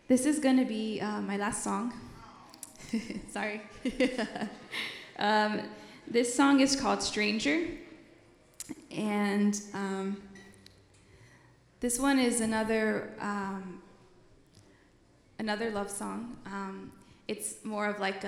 This is going to be my last song. Sorry. um, this song is called Stranger. And this one is another love song. It's more of like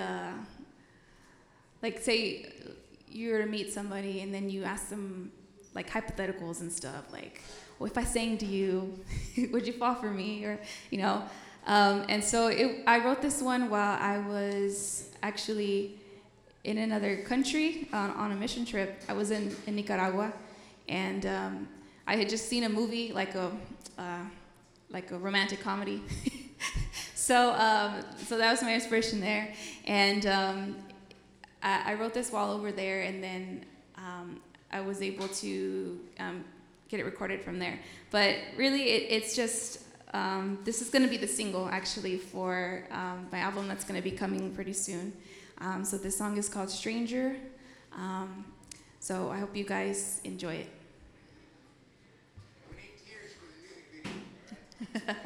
say you were to meet somebody and then you ask them like hypotheticals and stuff, like, well, if I sang to you, would you fall for me? Or, you know. And so I wrote this one while I was actually in another country on a mission trip. I was in Nicaragua, and I had just seen a movie, like a romantic comedy. So that was my inspiration there, and I wrote this while over there, and then I was able to get it recorded from there. But really, it's just this is going to be the single actually for my album that's going to be coming pretty soon. So this song is called Stranger. So I hope you guys enjoy it. We need tears for the music video.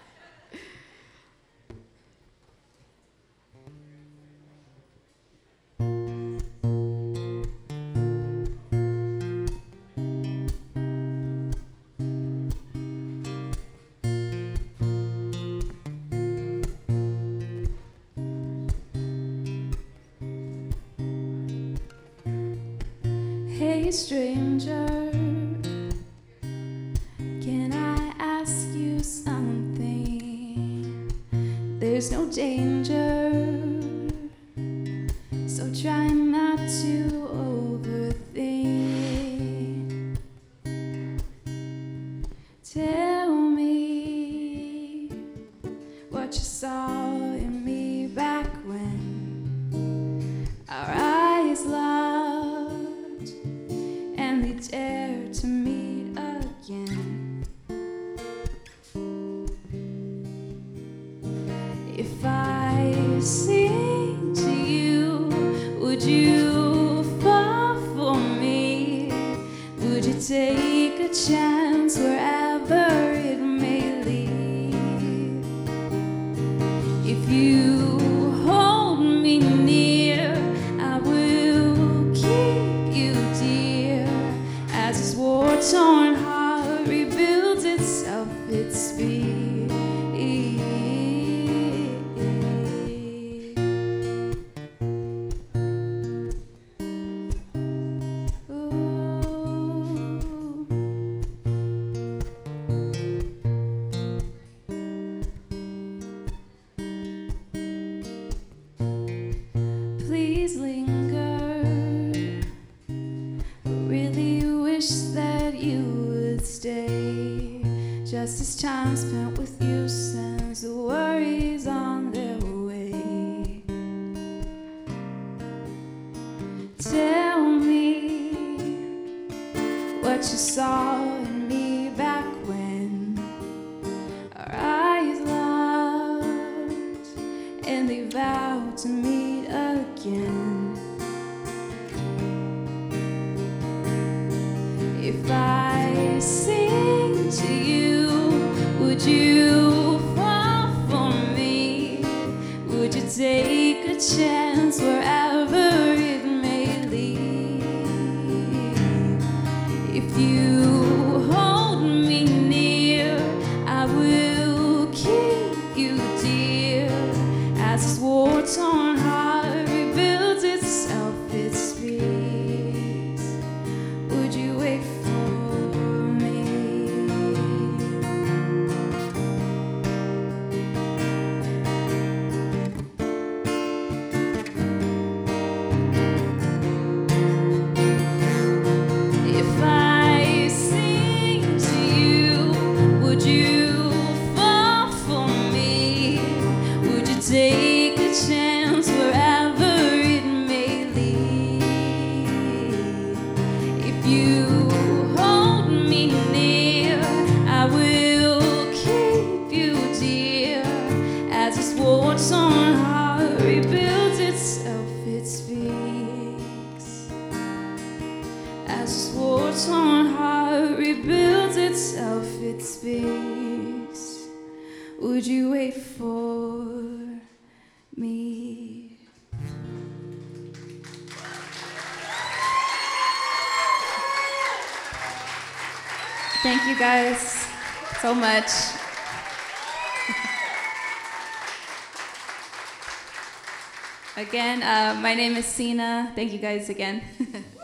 Hey stranger, can I ask you something? There's no danger, so try not to overthink. Tell me what you saw in me back when our eyes locked and we dare to meet again. If I sing to you, would you fall for me? Would you take a chance wherever it may lead? If you hold me near, I will keep you dear. As this war-torn heart rebuilds itself, its speed. Please linger. Really wish that you would stay. Just as time spent with you sends the worries on their way. Tell me what you saw in me back when our eyes locked and they vowed to meet again. If I sing to you, would you fall for me? Would you take a chance wherever it may lead? If you hold me near, I will keep you dear. As this war-torn heart rebuilds itself, it speaks. Would you wait for me? If I sing to you, would you fall for me? Would you take a chance wherever it may lead? If you hold me near, I will keep you dear. As this war-torn heart rebuilds itself, it speaks. As this war-torn heart rebuilds itself, it speaks. Would would you wait for me? Thank you guys so much. Again, my name is Sina. Thank you guys again.